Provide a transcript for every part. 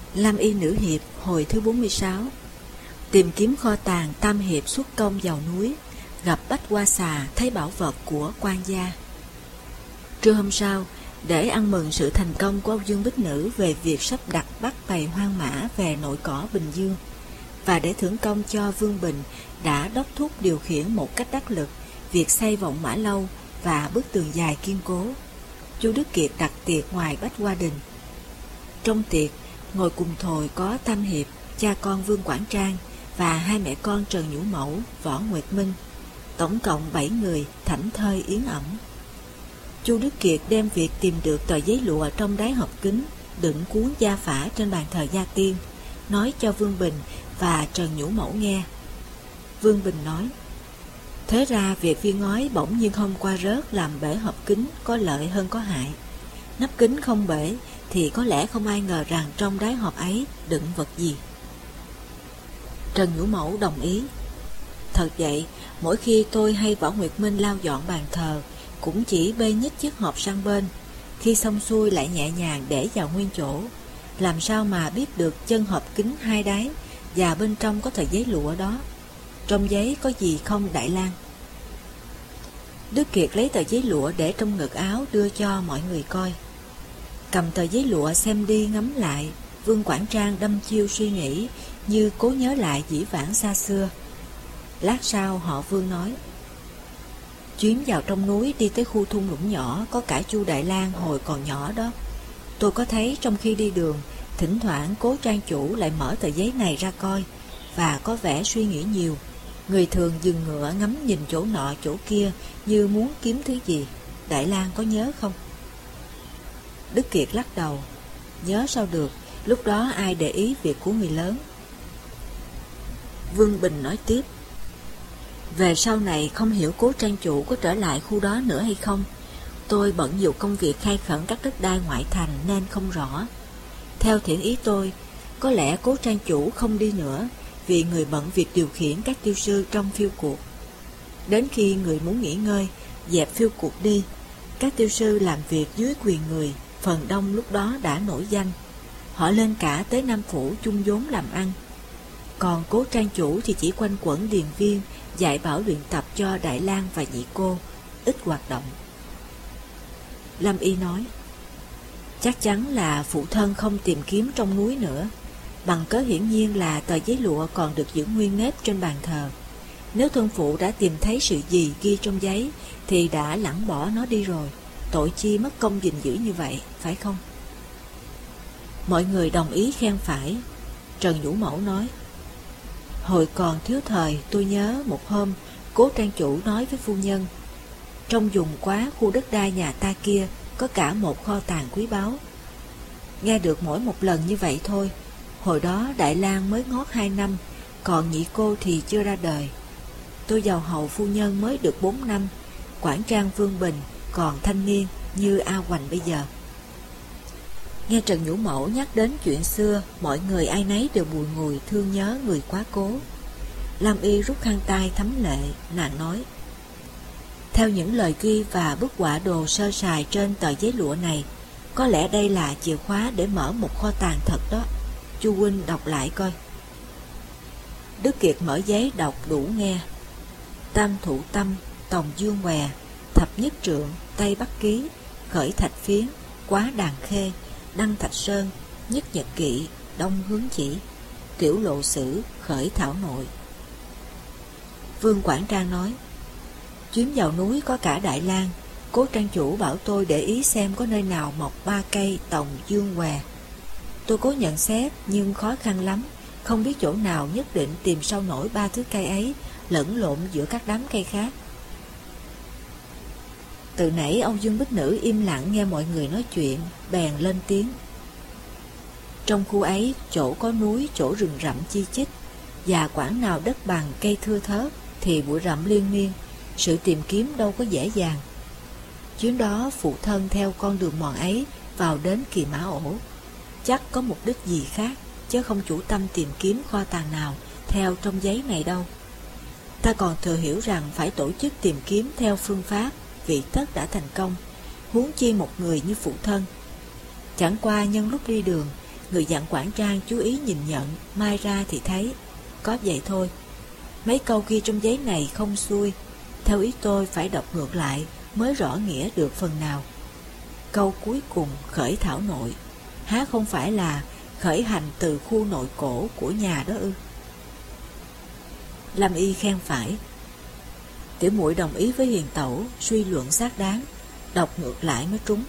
Lam Y Nữ Hiệp hồi thứ 46. Tìm kiếm kho tàng, Tam Hiệp xuất công vào núi, gặp Bách Hoa Xà thấy bảo vật của quan gia. Trưa hôm sau, để ăn mừng sự thành công của Âu Dương Bích Nữ về việc sắp đặt bắt bầy hoang mã về nội cỏ Bình Dương, và để thưởng công cho Vương Bình đã đốc thúc điều khiển một cách đắc lực việc xây Vọng Mã Lâu và bức tường dài kiên cố, Chu Đức Kiệt đặt tiệc ngoài Bách Hoa Đình. Trong tiệc, ngồi cùng thồi có Tam Hiệp, cha con Vương Quảng Trang, và hai mẹ con Trần Nhũ Mẫu, Võ Nguyệt Minh, tổng cộng 7 người thảnh thơi yến ẩm. Chu Đức Kiệt đem việc tìm được tờ giấy lụa trong đáy hộp kính đựng cuốn gia phả trên bàn thờ gia tiên, nói cho Vương Bình và Trần Nhũ Mẫu nghe. Vương Bình nói: thế ra việc viên ngói bỗng nhiên hôm qua rớt làm bể hộp kính có lợi hơn có hại. Nắp kính không bể thì có lẽ không ai ngờ rằng trong đáy hộp ấy đựng vật gì. Trần Nhũ Mẫu đồng ý. Thật vậy, mỗi khi tôi hay Võ Nguyệt Minh lau dọn bàn thờ, cũng chỉ bê nhích chiếc hộp sang bên, khi xong xuôi lại nhẹ nhàng để vào nguyên chỗ. Làm sao mà biết được chân hộp kính hai đáy và bên trong có tờ giấy lụa đó? Trong giấy có gì không Đại Lang? Đức Kiệt lấy tờ giấy lụa để trong ngực áo đưa cho mọi người coi. Cầm tờ giấy lụa xem đi ngắm lại, Vương Quảng Trang đâm chiêu suy nghĩ, như cố nhớ lại dĩ vãng xa xưa. Lát sau họ Vương nói: chuyến vào trong núi đi tới khu thung lũng nhỏ có cả Chu Đại Lang hồi còn nhỏ đó. Tôi có thấy trong khi đi đường, thỉnh thoảng Cố Trang chủ lại mở tờ giấy này ra coi, và có vẻ suy nghĩ nhiều. Người thường dừng ngựa ngắm nhìn chỗ nọ chỗ kia như muốn kiếm thứ gì. Đại Lang có nhớ không? Đức Kiệt lắc đầu: nhớ sao được, lúc đó ai để ý việc của người lớn. Vương Bình nói tiếp: về sau này không hiểu Cố Trang chủ có trở lại khu đó nữa hay không. Tôi bận nhiều công việc khai khẩn các đất đai ngoại thành nên không rõ. Theo thiện ý tôi, có lẽ Cố Trang chủ không đi nữa, vì người bận việc điều khiển các tiêu sư trong phiêu cuộc. Đến khi người muốn nghỉ ngơi, dẹp phiêu cuộc đi, các tiêu sư làm việc dưới quyền người, phần đông lúc đó đã nổi danh. Họ lên cả tới Nam Phủ chung vốn làm ăn. Còn Cố Trang chủ thì chỉ quanh quẩn điền viên, dạy bảo luyện tập cho Đại Lang và Nhị cô, ít hoạt động. Lâm Y nói: chắc chắn là phụ thân không tìm kiếm trong núi nữa, bằng cớ hiển nhiên là tờ giấy lụa còn được giữ nguyên nếp trên bàn thờ. Nếu thân phụ đã tìm thấy sự gì ghi trong giấy thì đã lẳng bỏ nó đi rồi, tội chi mất công gìn giữ như vậy, phải không? Mọi người đồng ý khen phải. Trần Nhũ Mẫu nói: hồi còn thiếu thời, tôi nhớ một hôm Cố Trang chủ nói với phu nhân: trong vùng quá khu đất đai nhà ta kia có cả một kho tàng quý báu. Nghe được mỗi một lần như vậy thôi. Hồi đó Đại Lang mới ngót 2 năm, còn Nhị cô thì chưa ra đời. Tôi vào hầu phu nhân mới được 4 năm, Quảng Trang Vương Bình còn thanh niên như A Hoành bây giờ. Nghe Trần Nhũ Mẫu nhắc đến chuyện xưa, mọi người ai nấy đều bùi ngùi thương nhớ người quá cố. Lam Y rút khăn tay thấm lệ, nàng nói: theo những lời ghi và bức họa đồ sơ sài trên tờ giấy lụa này, có lẽ đây là chìa khóa để mở một kho tàng thật đó. Chu huynh đọc lại coi. Đức Kiệt mở giấy đọc đủ nghe: Tam Thụ Tâm, Tòng Dương Què, Thập Nhất Trượng, Tây Bắc Ký, Khởi Thạch Phiến, Quá Đàn Khê, Đăng Thạch Sơn, Nhất Nhật Kỵ, Đông Hướng Chỉ, Tiểu Lộ Sử, Khởi Thảo Nội. Vương Quảng Trang nói: chuyến vào núi có cả Đại Lang, Cố Trang chủ bảo tôi để ý xem có nơi nào mọc 3 cây Tòng Dương Què. Tôi cố nhận xét nhưng khó khăn lắm, không biết chỗ nào nhất định tìm sao nổi 3 thứ cây ấy lẫn lộn giữa các đám cây khác. Từ nãy Âu Dương Bích Nữ im lặng nghe mọi người nói chuyện, bèn lên tiếng: trong khu ấy chỗ có núi, chỗ rừng rậm chi chít, và quãng nào đất bằng cây thưa thớt thì bụi rậm liên miên, sự tìm kiếm đâu có dễ dàng. Chuyến đó phụ thân theo con đường mòn ấy vào đến Kỳ Mã Ổ, chắc có mục đích gì khác, chứ không chủ tâm tìm kiếm kho tàng nào theo trong giấy này đâu. Ta còn thừa hiểu rằng phải tổ chức tìm kiếm theo phương pháp vị tất đã thành công, huống chi một người như phụ thân. Chẳng qua nhân lúc đi đường, Người dặn quản trang chú ý nhìn nhận, mai ra thì thấy. Có vậy thôi. Mấy câu ghi trong giấy này không xuôi. Theo ý tôi phải đọc ngược lại mới rõ nghĩa được phần nào. Câu cuối cùng khởi thảo nội, há không phải là khởi hành từ khu nội cổ của nhà đó ư? Lâm Y khen phải. Tiểu muội đồng ý với Hiền tẩu, suy luận xác đáng, đọc ngược lại mới trúng.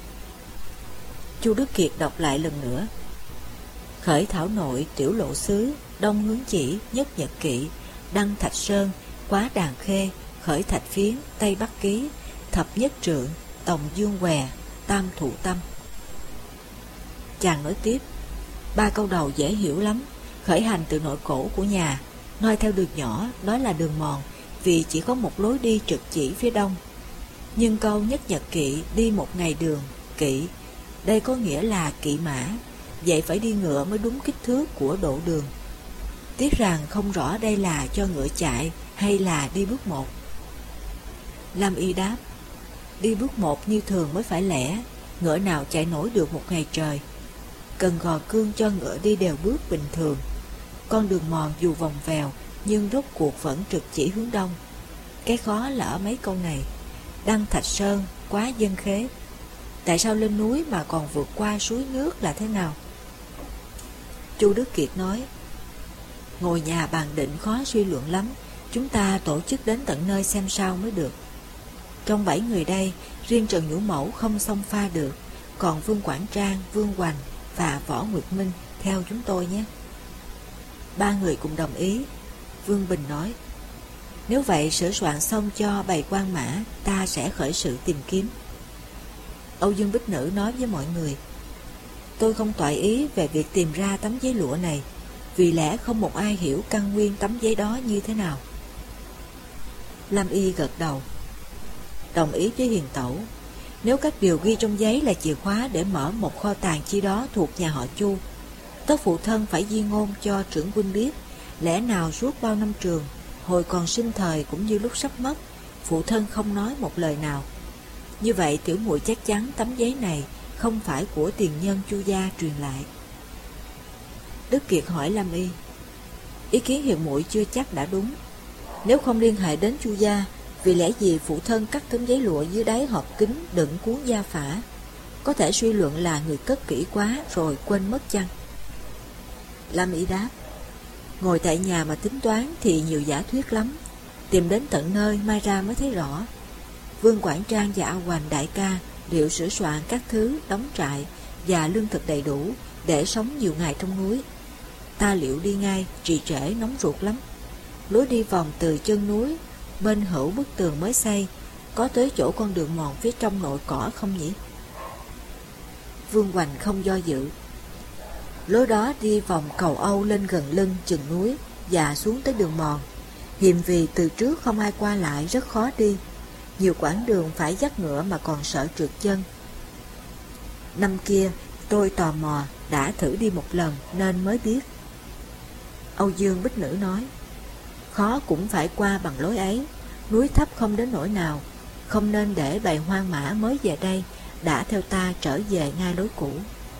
Chu Đức Kiệt đọc lại lần nữa. Khởi thảo nội, tiểu lộ xứ, đông hướng chỉ, nhất nhật kỵ, đăng thạch sơn, quá đàn khê, khởi thạch phiến, tây bắc ký, thập nhất trượng, tòng dương què, tam thụ tâm. Chàng nói tiếp. 3 câu đầu dễ hiểu lắm. Khởi hành từ nội cổ của nhà, noi theo đường nhỏ, đó là đường mòn, vì chỉ có một lối đi trực chỉ phía đông. Nhưng câu nhất nhật kỵ, đi một ngày đường, kỵ, đây có nghĩa là kỵ mã, vậy phải đi ngựa mới đúng kích thước của độ đường. Tiếc rằng không rõ đây là cho ngựa chạy hay là đi bước một. Lâm Y đáp. Đi bước một như thường mới phải lẽ, ngựa nào chạy nổi được một ngày trời. Cần gò cương cho ngựa đi đều bước bình thường. Con đường mòn dù vòng vèo nhưng rốt cuộc vẫn trực chỉ hướng đông. Cái khó là ở mấy câu này. Đăng thạch sơn, quá dân khế. Tại sao lên núi mà còn vượt qua suối nước là thế nào? Chu Đức Kiệt nói. Ngồi nhà bàn định khó suy luận lắm. Chúng ta tổ chức đến tận nơi xem sao mới được. Trong 7 người đây, riêng Trần Nhũ Mẫu không xông pha được. Còn Vương Quảng Trang, Vương Hoành và Võ Nguyệt Minh theo chúng tôi nhé. 3 người cùng đồng ý. Vương Bình nói. Nếu vậy sửa soạn xong cho bày quan mã, ta sẽ khởi sự tìm kiếm. Âu Dương Bích Nữ nói với mọi người. Tôi không toại ý về việc tìm ra tấm giấy lụa này, vì lẽ không một ai hiểu căn nguyên tấm giấy đó như thế nào. Lâm Y gật đầu. Đồng ý với Hiền tẩu. Nếu các điều ghi trong giấy là chìa khóa để mở một kho tàng chi đó thuộc nhà họ Chu, tất phụ thân phải di ngôn cho trưởng huynh biết. Lẽ nào suốt bao năm trường, hồi còn sinh thời cũng như lúc sắp mất, phụ thân không nói một lời nào. Như vậy tiểu muội chắc chắn tấm giấy này không phải của tiền nhân Chu gia truyền lại. Đức Kiệt hỏi Lâm Y. Ý kiến Hiền muội chưa chắc đã đúng. Nếu không liên hệ đến Chu gia, vì lẽ gì phụ thân cắt tấm giấy lụa dưới đáy hộp kính đựng cuốn gia phả? Có thể suy luận là người cất kỹ quá rồi quên mất chăng? Lâm Y đáp. Ngồi tại nhà mà tính toán thì nhiều giả thuyết lắm. Tìm đến tận nơi mai ra mới thấy rõ. Vương Quảng Trang và A Hoành đại ca liệu sửa soạn các thứ đóng trại và lương thực đầy đủ để sống nhiều ngày trong núi. Ta liệu đi ngay, trì trễ nóng ruột lắm. Lối đi vòng từ chân núi, bên hữu bức tường mới xây, có tới chỗ con đường mòn phía trong nội cỏ không nhỉ? Vương Hoành không do dự. Lối đó đi vòng cầu Âu lên gần lưng chừng núi và xuống tới đường mòn. Hiềm vì từ trước không ai qua lại rất khó đi. Nhiều quãng đường phải dắt ngựa mà còn sợ trượt chân. Năm kia tôi tò mò đã thử đi một lần nên mới biết. Âu Dương Bích Nữ nói. Khó cũng phải qua bằng lối ấy. Núi thấp không đến nỗi nào. Không nên để bầy hoang mã mới về đây đã theo ta trở về ngay lối cũ.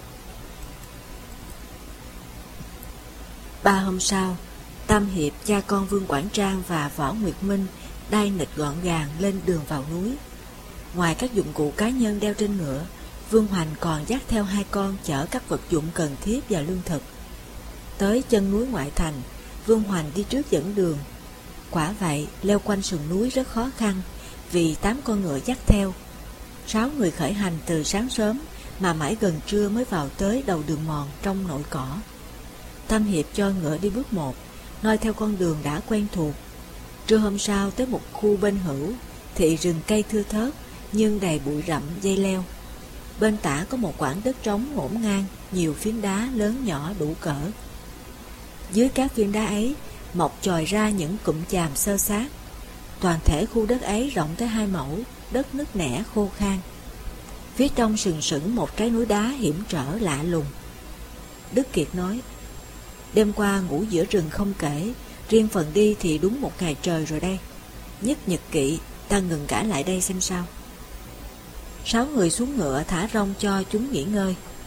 3 hôm sau, Tam Hiệp cha con Vương Quảng Trang và Võ Nguyệt Minh đai nịch gọn gàng lên đường vào núi. Ngoài các dụng cụ cá nhân đeo trên ngựa, Vương Hoành còn dắt theo 2 con chở các vật dụng cần thiết và lương thực. Tới chân núi ngoại thành, Vương Hoành đi trước dẫn đường. Quả vậy, leo quanh sườn núi rất khó khăn vì 8 con ngựa dắt theo. 6 người khởi hành từ sáng sớm mà mãi gần trưa mới vào tới đầu đường mòn trong nội cỏ. Tam Hiệp cho ngựa đi bước một, noi theo con đường đã quen thuộc. Trưa hôm sau tới một khu bên hữu, thị rừng cây thưa thớt nhưng đầy bụi rậm dây leo. Bên tả có một quảng đất trống ngổn ngang, nhiều phiến đá lớn nhỏ đủ cỡ. Dưới các phiến đá ấy mọc chòi ra những cụm chàm xơ xác. Toàn thể khu đất ấy rộng tới 2 mẫu, đất nứt nẻ khô khan. Phía trong sừng sững một trái núi đá hiểm trở lạ lùng. Đức Kiệt nói. Đêm qua ngủ giữa rừng không kể, riêng phần đi thì đúng một ngày trời rồi đây. Nhất nhật kỵ, ta ngừng cả lại đây xem sao. 6 người xuống ngựa thả rông cho chúng nghỉ ngơi.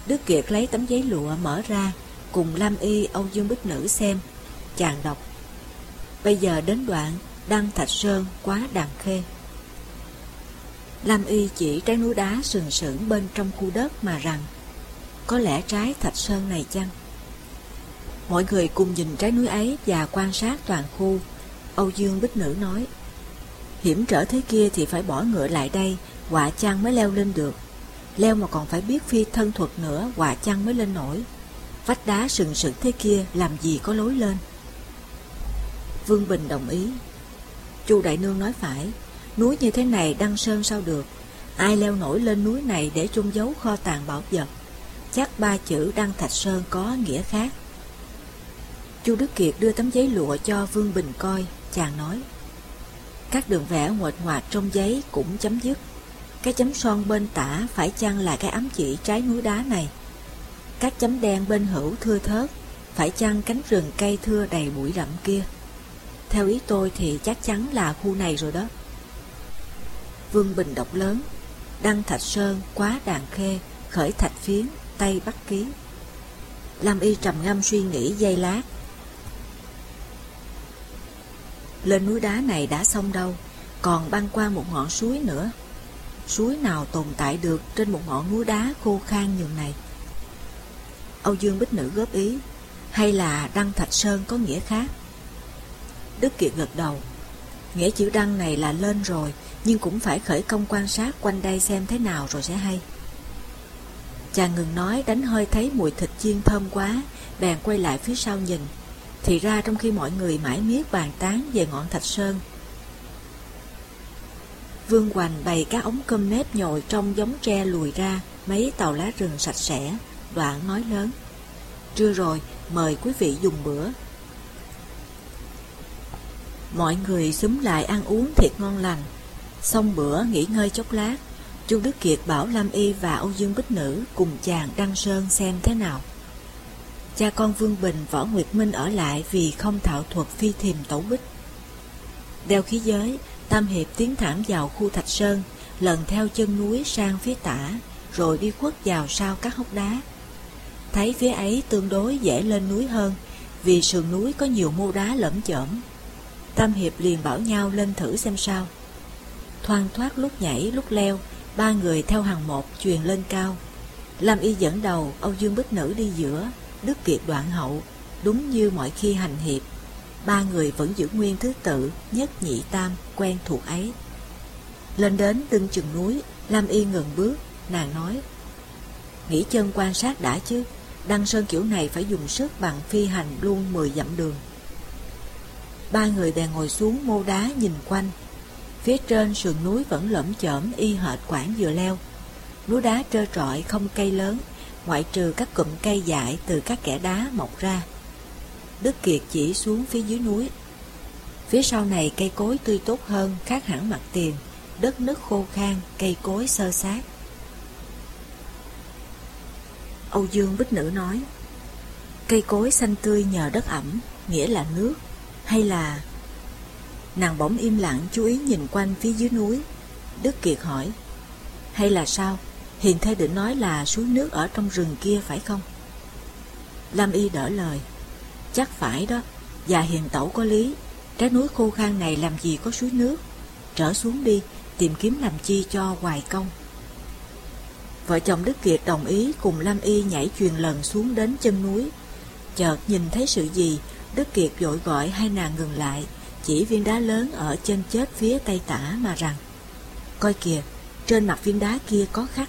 Đức Kiệt lấy tấm giấy lụa mở ra, cùng Lam Y, Âu Dương Bích Nữ xem. Chàng đọc: bây giờ đến đoạn Đăng Thạch Sơn Quá Đàn Khê. Lam Y chỉ trái núi đá sừng sững bên trong khu đất mà rằng: có lẽ trái Thạch Sơn này chăng? Mọi người cùng nhìn trái núi ấy và quan sát toàn khu. Âu Dương Bích Nữ nói: hiểm trở thế kia thì phải bỏ ngựa lại đây, họa chăng mới leo lên được. Leo mà còn phải biết phi thân thuật nữa, họa chăng mới lên nổi. Vách đá sừng sững thế kia làm gì có lối lên. Vương Bình đồng ý: Chu đại nương nói phải, núi như thế này đăng sơn sao được. Ai leo nổi lên núi này để chôn giấu kho tàng bảo vật? Chắc ba chữ Đăng Thạch Sơn có nghĩa khác. Chu Đức Kiệt đưa tấm giấy lụa cho Vương Bình coi. Chàng nói: các đường vẽ nguệch ngoạc trong giấy cũng chấm dứt. Cái chấm son bên tả phải chăng là cái ám chỉ trái núi đá này? Các chấm đen bên hữu thưa thớt phải chăng cánh rừng cây thưa đầy bụi rậm kia? Theo ý tôi thì chắc chắn là khu này rồi đó. Vương Bình đọc lớn: Đăng Thạch Sơn Quá Đàn Khê, khởi Thạch Phiến, Tây Bắc Ký. Lam Y trầm ngâm suy nghĩ giây lát. Lên núi đá này đã xong đâu, còn băng qua một ngọn suối nữa. Suối nào tồn tại được trên một ngọn núi đá khô khan nhường này? Âu Dương Bích Nữ góp ý: hay là Đăng Thạch Sơn có nghĩa khác? Đức Kiệt gật đầu: nghĩa chữ đăng này là lên rồi, nhưng cũng phải khởi công quan sát quanh đây xem thế nào rồi sẽ hay. Chàng ngừng nói, đánh hơi thấy mùi thịt chiên thơm quá, bèn quay lại phía sau nhìn. Thì ra trong khi mọi người mãi miết bàn tán về ngọn Thạch Sơn, Vương Hoành bày các ống cơm nếp nhồi trong giống tre lùi ra mấy tàu lá rừng sạch sẽ, đoạn nói lớn: trưa rồi, mời quý vị dùng bữa. Mọi người xúm lại ăn uống thiệt ngon lành. Xong bữa nghỉ ngơi chốc lát, Chu Đức Kiệt bảo Lam Y và Âu Dương Bích Nữ cùng chàng Đăng Sơn xem thế nào. Cha con Vương Bình, Võ Nguyệt Minh ở lại vì không thạo thuật phi thiềm tẩu bích. Đeo khí giới, Tam Hiệp tiến thẳng vào khu Thạch Sơn, lần theo chân núi sang phía tả, rồi đi khuất vào sau các hốc đá. Thấy phía ấy tương đối dễ lên núi hơn, vì sườn núi có nhiều mô đá lởm chởm. Tam Hiệp liền bảo nhau lên thử xem sao. Thoăn thoát lúc nhảy lúc leo, ba người theo hàng một chuyền lên cao. Lam Y dẫn đầu, Âu Dương Bích Nữ đi giữa, Đức Kiệt đoạn hậu. Đúng như mọi khi hành hiệp, ba người vẫn giữ nguyên thứ tự nhất nhị tam quen thuộc ấy. Lên đến lưng chừng núi, Lam Y ngừng bước. Nàng nói: nghỉ chân quan sát đã chứ, Đăng Sơn kiểu này phải dùng sức bằng phi hành luôn 10 dặm đường. Ba người bèn ngồi xuống mô đá nhìn quanh. Phía trên sườn núi vẫn lởm chởm y hệt quãng vừa leo. Núi đá trơ trọi không cây lớn, ngoại trừ các cụm cây dại từ các kẽ đá mọc ra. Đức Kiệt chỉ xuống phía dưới núi. Phía sau này cây cối tươi tốt hơn, khác hẳn mặt tiền, đất nứt khô khan, cây cối xơ xác. Âu Dương Bích Nữ nói: cây cối xanh tươi nhờ đất ẩm, nghĩa là nước, hay là... Nàng bỗng im lặng chú ý nhìn quanh phía dưới núi. Đức Kiệt hỏi: hay là sao? Hiền thê định nói là suối nước ở trong rừng kia phải không? Lam Y đỡ lời: chắc phải đó, và Hiền tẩu có lý. Trái núi khô khan này làm gì có suối nước. Trở xuống đi, tìm kiếm làm chi cho hoài công. Vợ chồng Đức Kiệt đồng ý cùng Lam Y nhảy chuyền lần xuống đến chân núi. Chợt nhìn thấy sự gì, Đức Kiệt vội gọi hai nàng ngừng lại, chỉ viên đá lớn ở trên chết phía tây tả mà rằng: coi kìa, trên mặt viên đá kia có khắc.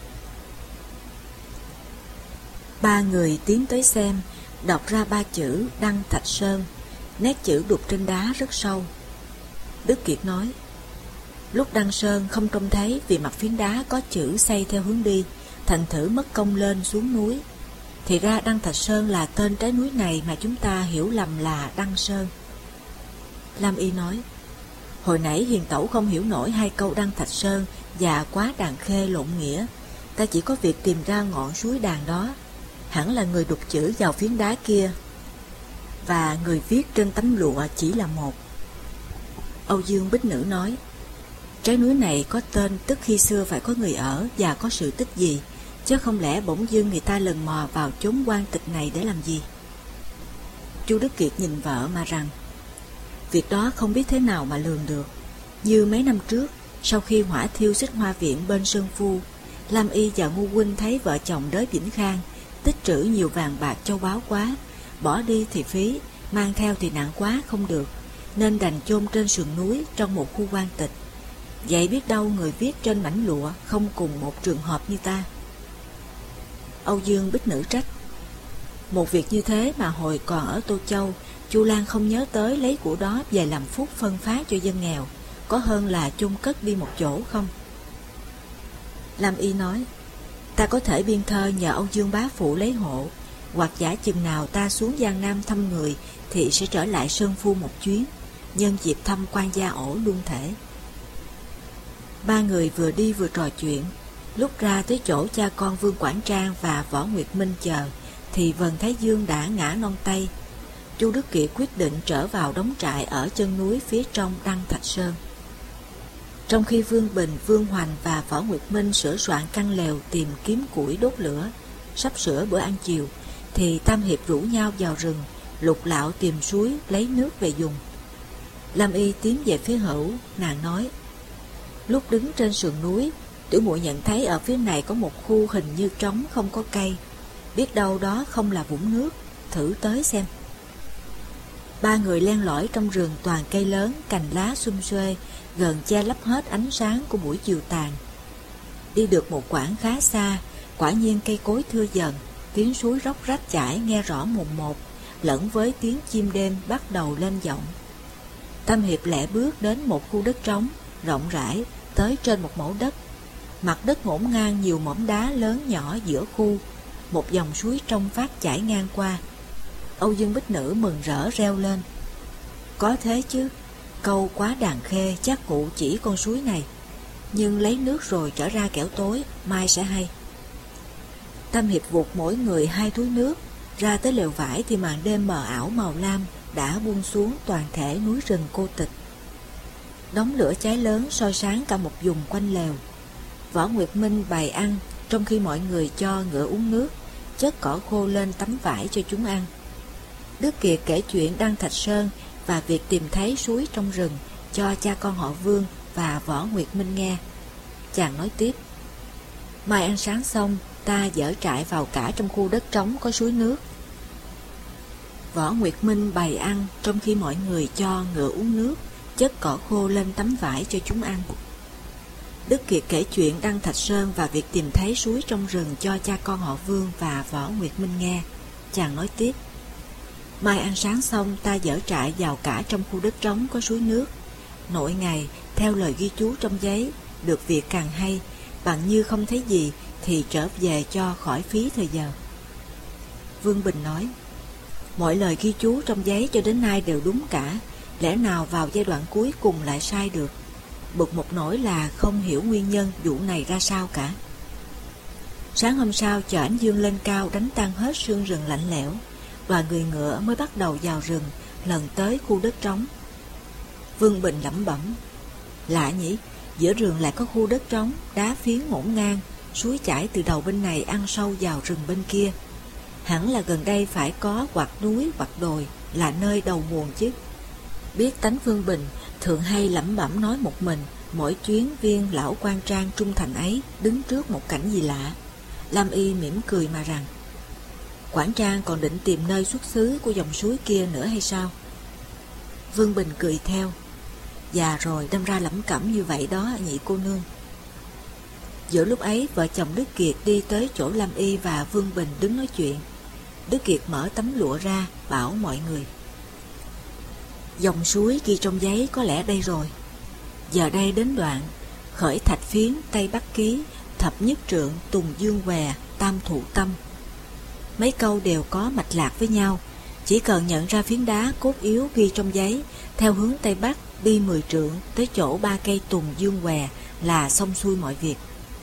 Ba người tiến tới xem, đọc ra ba chữ Đăng Thạch Sơn. Nét chữ đục trên đá rất sâu. Đức Kiệt nói: lúc Đăng Sơn không trông thấy vì mặt phiến đá có chữ xây theo hướng đi, thành thử mất công lên xuống núi. Thì ra Đăng Thạch Sơn là tên trái núi này mà chúng ta hiểu lầm là Đăng Sơn. Lam Y nói: hồi nãy Hiền tẩu không hiểu nổi hai câu Đăng Thạch Sơn và Quá Đàn Khê lộn nghĩa. Ta chỉ có việc tìm ra ngọn suối đàn đó. Hẳn là người đục chữ vào phiến đá kia, và người viết trên tấm lụa chỉ là một. Âu Dương Bích Nữ nói: trái núi này có tên tức khi xưa phải có người ở và có sự tích gì, chứ không lẽ bỗng dưng người ta lần mò vào chốn quan tịch này để làm gì? Chu Đức Kiệt nhìn vợ mà rằng, việc đó không biết thế nào mà lường được. Như mấy năm trước, sau khi hỏa thiêu xích hoa viện bên Sơn Phu, Lam Y và Ngu huynh thấy vợ chồng Đới Vĩnh Khang tích trữ nhiều vàng bạc châu báu quá, bỏ đi thì phí, mang theo thì nặng quá không được, nên đành chôn trên sườn núi trong một khu quan tịch. Vậy biết đâu người viết trên mảnh lụa không cùng một trường hợp như ta. Âu Dương Bích Nữ trách, một việc như thế mà hồi còn ở Tô Châu, Chu Lan không nhớ tới lấy của đó về làm phúc phân phát cho dân nghèo, có hơn là chôn cất đi một chỗ không? Lam Y nói, ta có thể biên thơ nhờ Âu Dương bá phụ lấy hộ, hoặc giả chừng nào ta xuống Giang Nam thăm người thì sẽ trở lại Sơn Phu một chuyến, nhân dịp thăm quan gia ổ luôn thể. Ba người vừa đi vừa trò chuyện. Lúc ra tới chỗ cha con Vương Quảng Trang và Võ Nguyệt Minh chờ, thì Vân Thái Dương đã ngã non tay. Chu Đức Kiệt quyết định trở vào đóng trại ở chân núi phía trong Đăng Thạch Sơn. Trong khi Vương Bình, Vương Hoành và Võ Nguyệt Minh sửa soạn căn lều tìm kiếm củi đốt lửa, sắp sửa bữa ăn chiều, thì Tam Hiệp rủ nhau vào rừng, lục lạo tìm suối lấy nước về dùng. Lam Y tiến về phía hữu, nàng nói, lúc đứng trên sườn núi, tiểu muội nhận thấy ở phía này có một khu hình như trống không có cây, biết đâu đó không là vũng nước, thử tới xem. Ba người len lỏi trong rừng toàn cây lớn, cành lá xum xuê, gần che lấp hết ánh sáng của buổi chiều tàn. Đi được một quãng khá xa, quả nhiên cây cối thưa dần, tiếng suối róc rách chảy nghe rõ mồn một, lẫn với tiếng chim đêm bắt đầu lên giọng. Tam Hiệp lẹ bước đến một khu đất trống, rộng rãi, tới trên một mẫu đất. Mặt đất ngổn ngang nhiều mỏm đá lớn nhỏ giữa khu, một dòng suối trong vắt chảy ngang qua. Âu Dương Bích Nữ mừng rỡ reo lên, có thế chứ, câu quá đàn khê chắc cụ chỉ con suối này, nhưng lấy nước rồi trở ra kẻo tối, mai sẽ hay. Tam Hiệp vụt mỗi người 2 túi nước, ra tới lều vải thì màn đêm mờ ảo màu lam đã buông xuống toàn thể núi rừng cô tịch. Đống lửa cháy lớn soi sáng cả một vùng quanh lều. Võ Nguyệt Minh bày ăn, trong khi mọi người cho ngựa uống nước, chất cỏ khô lên tấm vải cho chúng ăn. Đức Kiệt kể chuyện Đăng Thạch Sơn và việc tìm thấy suối trong rừng cho cha con họ Vương và Võ Nguyệt Minh nghe. Chàng nói tiếp, mai ăn sáng xong, ta dỡ trại vào cả trong khu đất trống có suối nước. Võ Nguyệt Minh bày ăn, trong khi mọi người cho ngựa uống nước, chất cỏ khô lên tấm vải cho chúng ăn. Đức Kiệt kể chuyện Đăng Thạch Sơn và việc tìm thấy suối trong rừng cho cha con họ Vương và Võ Nguyệt Minh nghe. Chàng nói tiếp, mai ăn sáng xong, ta dỡ trại vào cả trong khu đất trống có suối nước. Nội ngày, theo lời ghi chú trong giấy, được việc càng hay, bằng như không thấy gì thì trở về cho khỏi phí thời giờ. Vương Bình nói, mọi lời ghi chú trong giấy cho đến nay đều đúng cả, lẽ nào vào giai đoạn cuối cùng lại sai được. Bực một nỗi là không hiểu nguyên nhân vụ này ra sao cả. Sáng hôm sau, chợ ánh dương lên cao đánh tan hết sương rừng lạnh lẽo. Đoàn người ngựa mới bắt đầu vào rừng, lần tới khu đất trống. Vương Bình lẩm bẩm, lạ nhỉ, giữa rừng lại có khu đất trống, đá phiến ngổn ngang, suối chảy từ đầu bên này ăn sâu vào rừng bên kia. Hẳn là gần đây phải có hoặc núi hoặc đồi, là nơi đầu nguồn chứ. Biết tánh Vương Bình thường hay lẩm bẩm nói một mình, mỗi chuyến viên lão quan trang trung thành ấy đứng trước một cảnh gì lạ. Lam Y mỉm cười mà rằng, Quảng Trang còn định tìm nơi xuất xứ của dòng suối kia nữa hay sao? Vương Bình cười theo, già rồi đâm ra lẩm cẩm như vậy đó nhị cô nương. Giữa lúc ấy, vợ chồng Đức Kiệt đi tới chỗ Lam Y và Vương Bình đứng nói chuyện. Đức Kiệt mở tấm lụa ra, bảo mọi người, dòng suối ghi trong giấy có lẽ đây rồi. Giờ đây đến đoạn khởi thạch phiến, tây bắc ký, thập nhất trượng, tùng dương què, tam thụ tâm. Mấy câu đều có mạch lạc với nhau, chỉ cần nhận ra phiến đá cốt yếu ghi trong giấy, theo hướng tây bắc đi 10 trượng tới chỗ 3 cây tùng dương què là xong xuôi mọi việc.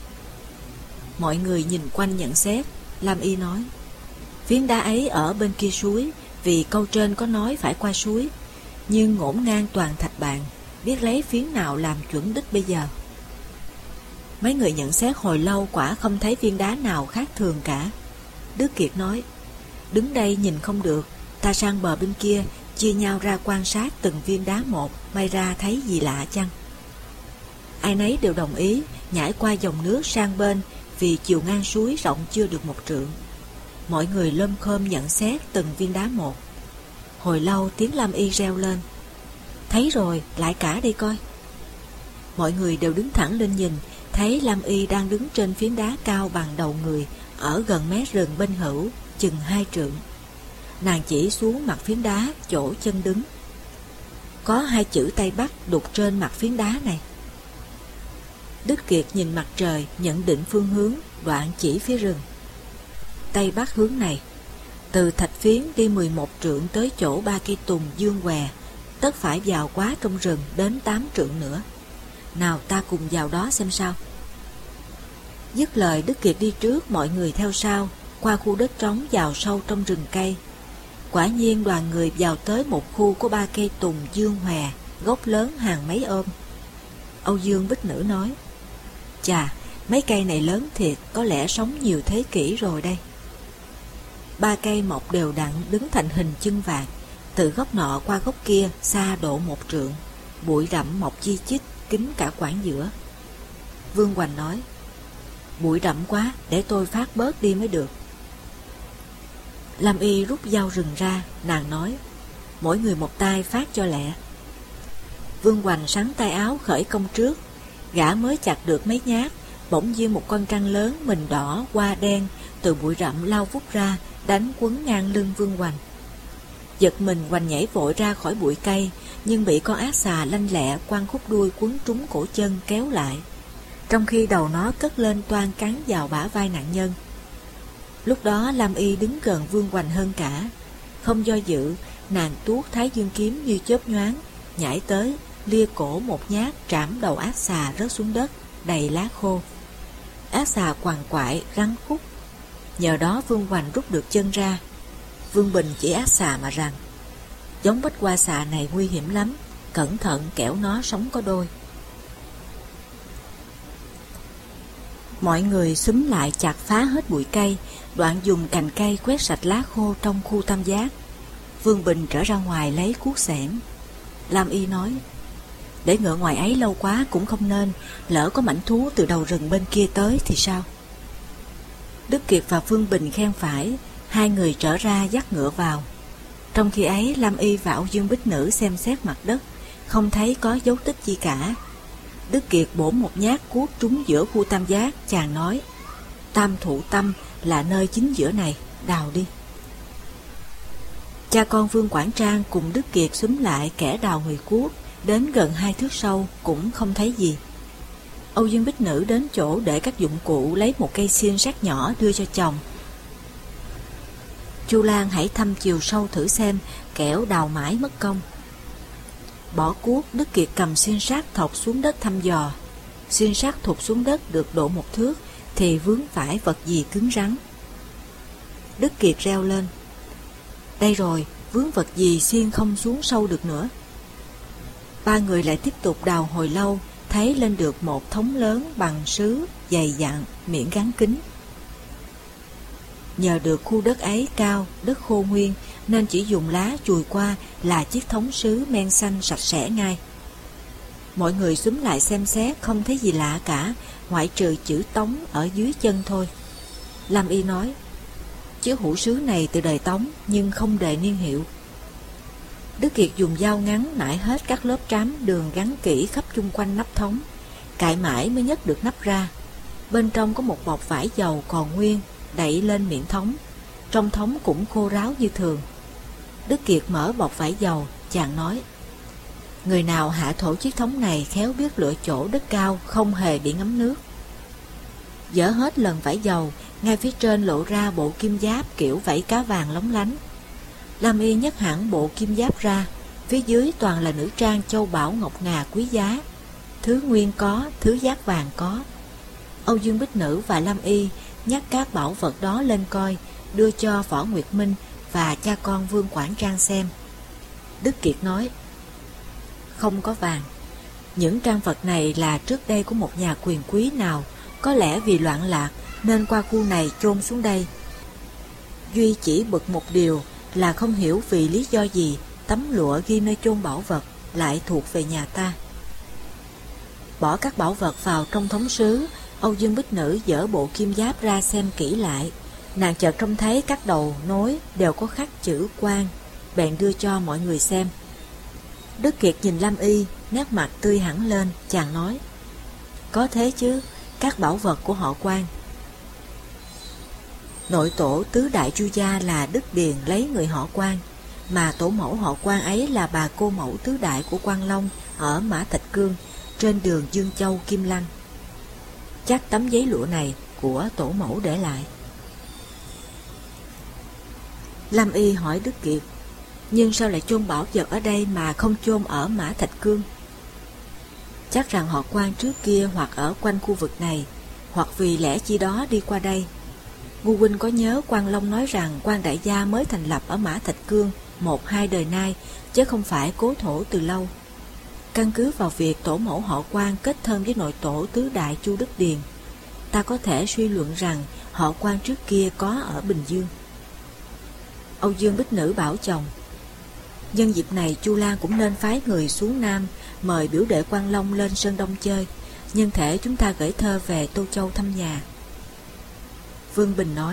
Mọi người nhìn quanh nhận xét. Lam Y nói, phiến đá ấy ở bên kia suối, vì câu trên có nói phải qua suối, nhưng ngổn ngang toàn thạch bàn, biết lấy phiến nào làm chuẩn đích bây giờ. Mấy người nhận xét hồi lâu quả không thấy viên đá nào khác thường cả. Đức Kiệt nói, đứng đây nhìn không được, ta sang bờ bên kia, chia nhau ra quan sát từng viên đá một, may ra thấy gì lạ chăng? Ai nấy đều đồng ý, nhảy qua dòng nước sang bên, vì chiều ngang suối rộng chưa được 1 trượng. Mọi người lơm khơm nhận xét từng viên đá một. Hồi lâu tiếng Lam Y reo lên, thấy rồi, lại cả đây coi. Mọi người đều đứng thẳng lên nhìn, thấy Lam Y đang đứng trên phiến đá cao bằng đầu người, ở gần mé rừng bên hữu, chừng 2 trượng. Nàng chỉ xuống mặt phiến đá, chỗ chân đứng. Có 2 chữ Tây Bắc đục trên mặt phiến đá này. Đức Kiệt nhìn mặt trời, nhận định phương hướng, đoạn chỉ phía rừng. Tây Bắc hướng này, từ Thạch Phiến đi 11 trượng tới chỗ 3 cây tùng dương què, tất phải vào quá trong rừng đến 8 trượng nữa. Nào ta cùng vào đó xem sao. Dứt lời, Đức Kiệt đi trước, mọi người theo sau, qua khu đất trống vào sâu trong rừng cây. Quả nhiên đoàn người vào tới một khu có 3 cây tùng dương què, gốc lớn hàng mấy ôm. Âu Dương Bích Nữ nói, chà, mấy cây này lớn thiệt, có lẽ sống nhiều thế kỷ rồi đây. 3 cây mọc đều đặn, đứng thành hình chân vạc, từ gốc nọ qua gốc kia xa độ 1 trượng, bụi rậm mọc chi chít, kín cả quãng giữa. Vương Hoành nói, bụi rậm quá, để tôi phát bớt đi mới được. Lam Y rút dao rừng ra, nàng nói, mỗi người một tay phát cho lẹ. Vương Hoành sắn tay áo khởi công trước, gã mới chặt được mấy nhát, bỗng nhiên một con trăng lớn mình đỏ hoa đen từ bụi rậm lao vút ra, đánh quấn ngang lưng Vương Hoành. Giật mình, Hoành nhảy vội ra khỏi bụi cây, nhưng bị con ác xà lanh lẹ quăng khúc đuôi quấn trúng cổ chân kéo lại, trong khi đầu nó cất lên toan cắn vào bả vai nạn nhân. Lúc đó Lam Y đứng gần Vương Hoành hơn cả, không do dự, nàng tuốt Thái Dương kiếm như chớp nhoáng, nhảy tới, lia cổ một nhát trảm đầu ác xà rớt xuống đất, đầy lá khô. Ác xà quằn quại rắn khúc. Nhờ đó Vương Hoành rút được chân ra. Vương Bình chỉ ác xà mà rằng, giống bách hoa xà này nguy hiểm lắm, cẩn thận kẻo nó sống có đôi. Mọi người xúm lại chặt phá hết bụi cây, đoạn dùng cành cây quét sạch lá khô trong khu tam giác. Vương Bình trở ra ngoài lấy cuốc xẻng. Lam Y nói, để ngựa ngoài ấy lâu quá cũng không nên, lỡ có mãnh thú từ đầu rừng bên kia tới thì sao? Đức Kiệt và Vương Bình khen phải, 2 người trở ra dắt ngựa vào. Trong khi ấy, Lam Y và Âu Dương Bích Nữ xem xét mặt đất, không thấy có dấu tích gì cả. Đức Kiệt bổ một nhát cuốc trúng giữa khu tam giác, chàng nói, Tam Thụ Tâm là nơi chính giữa này, đào đi. Cha con Vương Quảng Trang cùng Đức Kiệt xúm lại, kẻ đào người cuốc, đến gần 2 thước sâu cũng không thấy gì. Âu Dương Bích Nữ đến chỗ để các dụng cụ, lấy một cây xiên sắt nhỏ đưa cho chồng. Chu Lan hãy thăm chiều sâu thử xem, kẻo đào mãi mất công. Bỏ cuốc, Đức Kiệt cầm xiên sắt thọc xuống đất thăm dò. Xiên sắt thụt xuống đất được độ 1 thước thì vướng phải vật gì cứng rắn. Đức Kiệt reo lên, đây rồi, vướng vật gì xiên không xuống sâu được nữa. 3 người lại tiếp tục đào hồi lâu, thấy lên được một thống lớn bằng sứ, dày dặn, miệng gắn kính. Nhờ được khu đất ấy cao, đất khô nguyên, nên chỉ dùng lá chùi qua là chiếc thống sứ men xanh sạch sẽ ngay. Mọi người xúm lại xem xét, không thấy gì lạ cả, ngoại trừ chữ Tống ở dưới chân thôi. Lam Y nói, chiếc hũ sứ này từ đời Tống, nhưng không đề niên hiệu. Đức Kiệt dùng dao ngắn nải hết các lớp trám đường gắn kỹ khắp chung quanh nắp thống, cạy mãi mới nhấc được nắp ra. Bên trong có một bọc vải dầu còn nguyên, đậy lên miệng thống. Trong thống cũng khô ráo như thường. Đức Kiệt mở bọc vải dầu, chàng nói, người nào hạ thổ chiếc thống này khéo biết lựa chỗ đất cao, không hề bị ngấm nước. Dỡ hết lần vải dầu, ngay phía trên lộ ra bộ kim giáp kiểu vảy cá vàng lóng lánh. Lam Y nhấc hẳn bộ kim giáp ra, phía dưới toàn là nữ trang châu bảo ngọc ngà quý giá, thứ nguyên có, thứ giác vàng có. Âu Dương Bích Nữ và Lam Y nhắc các bảo vật đó lên coi, đưa cho Võ Nguyệt Minh và cha con Vương Quảng Trang xem. Đức Kiệt nói, không có vàng, Những trang vật này là trước đây của một nhà quyền quý nào, có lẽ vì loạn lạc nên qua khu này chôn xuống đây. Duy chỉ bực một điều là không hiểu vì lý do gì tấm lụa ghi nơi chôn bảo vật lại thuộc về nhà ta. Bỏ các bảo vật vào trong thống sứ, Âu Dương Bích Nữ dỡ bộ kim giáp ra xem kỹ lại. Nàng chợt trông thấy các đầu nối đều có khắc chữ Quan, bèn đưa cho mọi người xem. Đức Kiệt nhìn Lam Y, nét mặt tươi hẳn lên, chàng nói: có thế chứ, các bảo vật của họ Quan. Nội tổ tứ đại Chu gia là Đức Điền lấy người họ Quan, mà tổ mẫu họ Quan ấy là bà cô mẫu tứ đại của Quan Long ở Mã Thạch Cương, trên đường Dương Châu Kim Lăng. Chắc tấm giấy lụa này của tổ mẫu để lại. Lam Y hỏi Đức Kiệt: nhưng sao lại chôn bảo vật ở đây mà không chôn ở Mã Thạch Cương? Chắc rằng họ Quan trước kia hoặc ở quanh khu vực này, hoặc vì lẽ chi đó đi qua đây. Ngu huynh có nhớ Quan Long nói rằng Quan đại gia mới thành lập ở Mã Thạch Cương 1-2 đời nay, chứ không phải cố thổ từ lâu. Căn cứ vào việc tổ mẫu họ Quan kết thân với nội tổ tứ đại Chu Đức Điền, ta có thể suy luận rằng họ Quan trước kia có ở Bình Dương. Âu Dương Bích Nữ bảo chồng: nhân dịp này Chu Lan cũng nên phái người xuống Nam mời biểu đệ Quan Long lên Sơn Đông chơi, nhân thể chúng ta gửi thơ về Tô Châu thăm nhà. Vương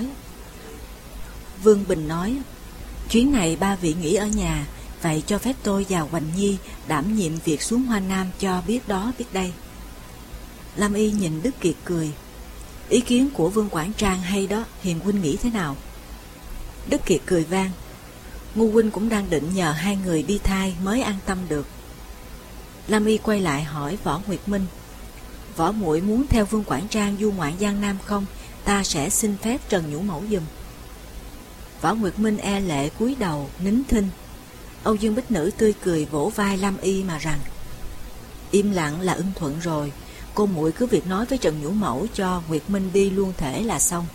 Bình nói: chuyến này ba vị nghỉ ở nhà, vậy cho phép tôi và Hoành Nhi đảm nhiệm việc xuống Hoa Nam cho biết đó biết đây. Lam Y nhìn Đức Kiệt cười: ý kiến của Vương Quản Trang hay đó, Hiền huynh nghĩ thế nào? Đức Kiệt cười vang: Ngu huynh cũng đang định nhờ hai người đi thay mới an tâm được. Lam Y quay lại hỏi Võ Nguyệt Minh: Võ muội muốn theo Vương Quản Trang du ngoạn Giang Nam không? Ta sẽ xin phép Trần Nhũ Mẫu giùm. Võ Nguyệt Minh e lệ cúi đầu nín thinh. Âu Dương Bích Nữ tươi cười vỗ vai Lam Y mà rằng: im lặng là ưng thuận rồi, cô muội cứ việc nói với Trần Nhũ Mẫu cho Nguyệt Minh đi luôn thể là xong.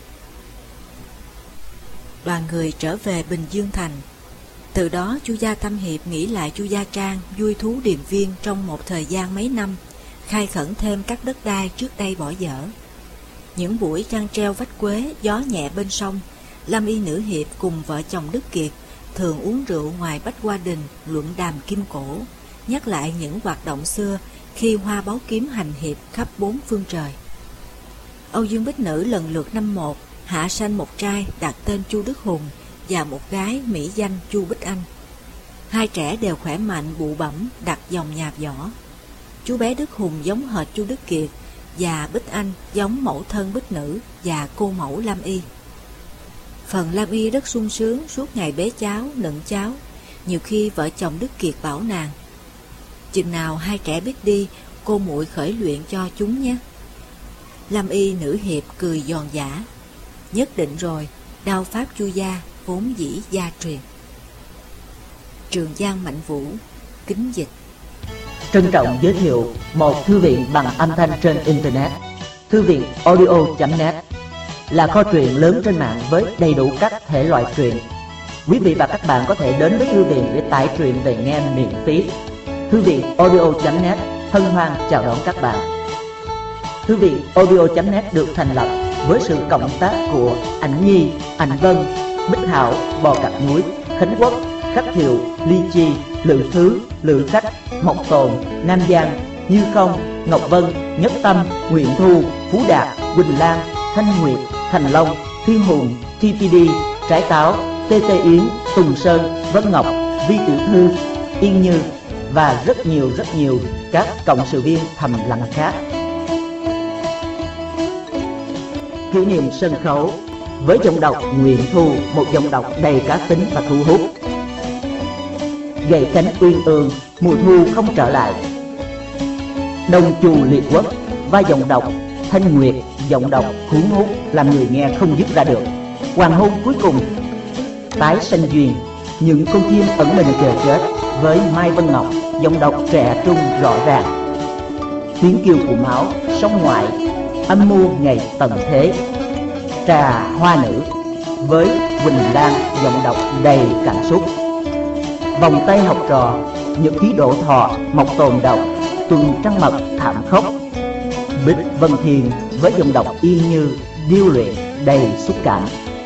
Đoàn người trở về Bình Dương Thành. Từ đó Chu gia Thâm Hiệp nghĩ lại Chu gia Trang vui thú điền viên trong một thời gian mấy năm, khai khẩn thêm các đất đai trước đây bỏ dở. Những buổi chăn treo vách quế, gió nhẹ bên sông, Lam Y nữ hiệp cùng vợ chồng Đức Kiệt thường uống rượu ngoài Bách Hoa Đình luận đàm kim cổ, nhắc lại những hoạt động xưa khi hoa báu kiếm hành hiệp khắp bốn phương trời. Âu Dương Bích Nữ lần lượt năm một hạ sanh một trai đặt tên Chu Đức Hùng và một gái mỹ danh Chu Bích Anh. Hai trẻ đều khỏe mạnh bụ bẫm, đặt dòng nhà Võ. Chú bé Đức Hùng giống hệt Chu Đức Kiệt, và Bích Anh giống mẫu thân Bích Nữ và cô mẫu Lam Y. Phần Lam Y rất sung sướng suốt ngày bế cháu, nựng cháu. Nhiều khi vợ chồng Đức Kiệt bảo nàng: chừng nào hai trẻ biết đi, cô muội khởi luyện cho chúng nhé. Lam Y nữ hiệp cười giòn giã: nhất định rồi, đao pháp Chu gia vốn dĩ gia truyền. Trường Giang Mạnh Vũ kính dịch. Trân trọng giới thiệu một thư viện bằng âm thanh trên Internet. Thư viện audio.net là kho truyện lớn trên mạng với đầy đủ các thể loại truyện. Quý vị và các bạn có thể đến với thư viện để tải truyện về nghe miễn phí. Thư viện audio.net hân hoan chào đón các bạn. Thư viện audio.net được thành lập với sự cộng tác của Ảnh Nhi, Ảnh Vân, Bích Hảo, Bò Cạp Núi, Khánh Quốc, Khắc Thiệu, Ly Chi, Lự Thứ, Lự Khách, Mộc Tồn, Nam Giang, Như Không, Ngọc Vân, Nhất Tâm, Nguyễn Thu, Phú Đạt, Quỳnh Lan, Thanh Nguyệt, Thành Long, Thiên Hùng, TPD, Trái Táo, TT Yến, Tùng Sơn, Vân Ngọc, Vi Tiểu Thư, Yên Như và rất nhiều các cộng sự viên thầm lặng khác. Kỷ niệm sân khấu với giọng đọc Nguyễn Thu, một giọng đọc đầy cá tính và thu hút. Gậy cánh uyên ương, mùa thu không trở lại. Đông Trù Liệt Quốc và giọng đọc Thanh Nguyệt, giọng đọc cuốn hút làm người nghe không dứt ra được. Hoàng hôn cuối cùng, tái sanh duyên, những con chim ẩn mình chờ chết với Mai Vân Ngọc, giọng đọc trẻ trung rõ ràng. Tiếng kêu của máu, sông ngoại, âm mưu ngày tận thế. Trà Hoa Nữ với Quỳnh Lan, giọng đọc đầy cảm xúc. Vòng tay học trò, Nhật ký Đỗ Thọ, Mộc Tồn đọc. Tuần Trăng Mật thảm khốc, Bích Vân Thiền với dòng đọc yên như điêu luyện đầy xúc cảm.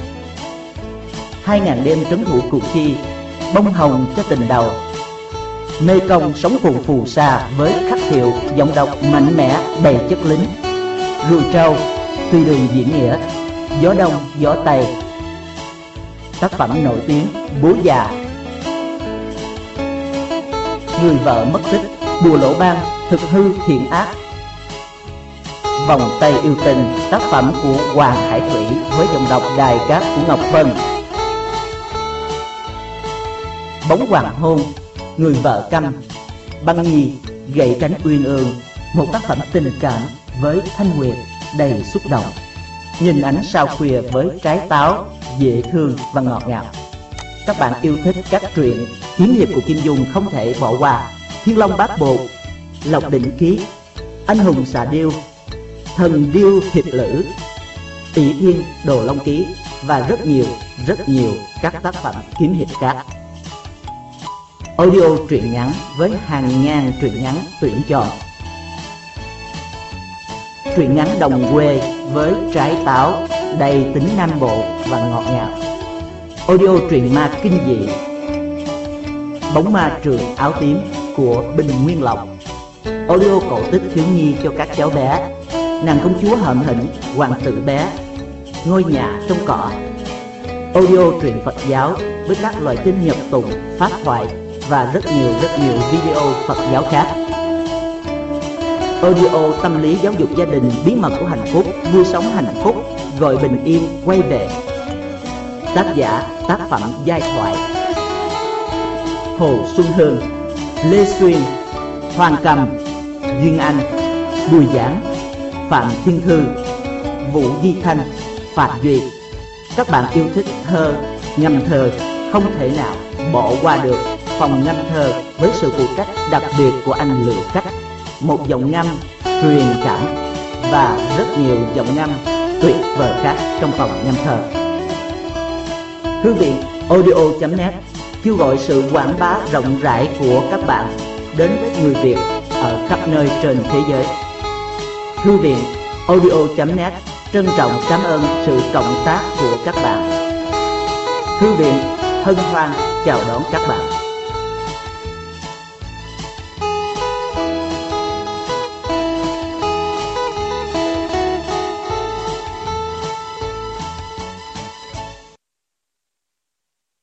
2000 đêm trấn thủ Củ Chi, Bông hồng cho tình đầu, Mê Công sống cùng phù sa với Khắc Thiệu giọng đọc mạnh mẽ đầy chất lính, Rùi Trâu, Tùy Đường Diễn Nghĩa, Gió Đông Gió Tây. Tác phẩm nổi tiếng Bố Già, Người vợ mất tích, Bùa Lỗ Ban, Thực hư thiện ác, Vòng tay yêu tình, tác phẩm của Hoàng Hải Thủy với giọng đọc đài cát của Ngọc Vân. Bóng hoàng hôn, Người vợ câm, Băng Nhi, Gậy cánh uyên ương, một tác phẩm tình cảm với thanh nguyệt đầy xúc động. Nhìn ánh sao khuya với cái táo dễ thương và ngọt ngào. Các bạn yêu thích các truyện kiếm hiệp của Kim Dung không thể bỏ qua Thiên Long Bát Bộ, Lộc Đỉnh Ký, Anh hùng xà điêu, Thần điêu hiệp lữ, Ỷ Thiên Đồ Long Ký và rất nhiều các tác phẩm kiếm hiệp khác. Audio truyện ngắn với hàng ngàn truyện ngắn tuyển chọn. Truyện ngắn đồng quê với trái táo đầy tính Nam Bộ và ngọt ngào. Audio truyện ma kinh dị, Bóng ma trường áo tím của Bình Nguyên Lộc. Audio cổ tích thiếu nhi cho các cháu bé, Nàng công chúa hợm hĩnh, Hoàng tử bé, Ngôi nhà trong cỏ. Audio truyện Phật giáo với các loại kinh nhập tụng, pháp thoại và rất nhiều video Phật giáo khác. Audio tâm lý giáo dục gia đình, bí mật của hạnh phúc, nuôi sống hạnh phúc, gọi bình yên quay về. Tác giả tác phẩm giai thoại Hồ Xuân Hương, Lê Xuyên, Hoàng Cầm, Duyên Anh, Bùi Giảng, Phạm Thiên Thư, Vũ Di Thanh, Phạm Duyệt. Các bạn yêu thích thơ, ngâm thơ không thể nào bỏ qua được phòng ngâm thơ với sự phụ trách đặc biệt của anh Lữ Cách, một giọng ngâm truyền cảm và rất nhiều giọng ngâm tuyệt vời khác trong phòng ngâm thơ. Thư viện audio.net kêu gọi sự quảng bá rộng rãi của các bạn đến với người Việt ở khắp nơi trên thế giới. Thư viện audio.net trân trọng cảm ơn sự cộng tác của các bạn. Thư viện hân hoan chào đón các bạn.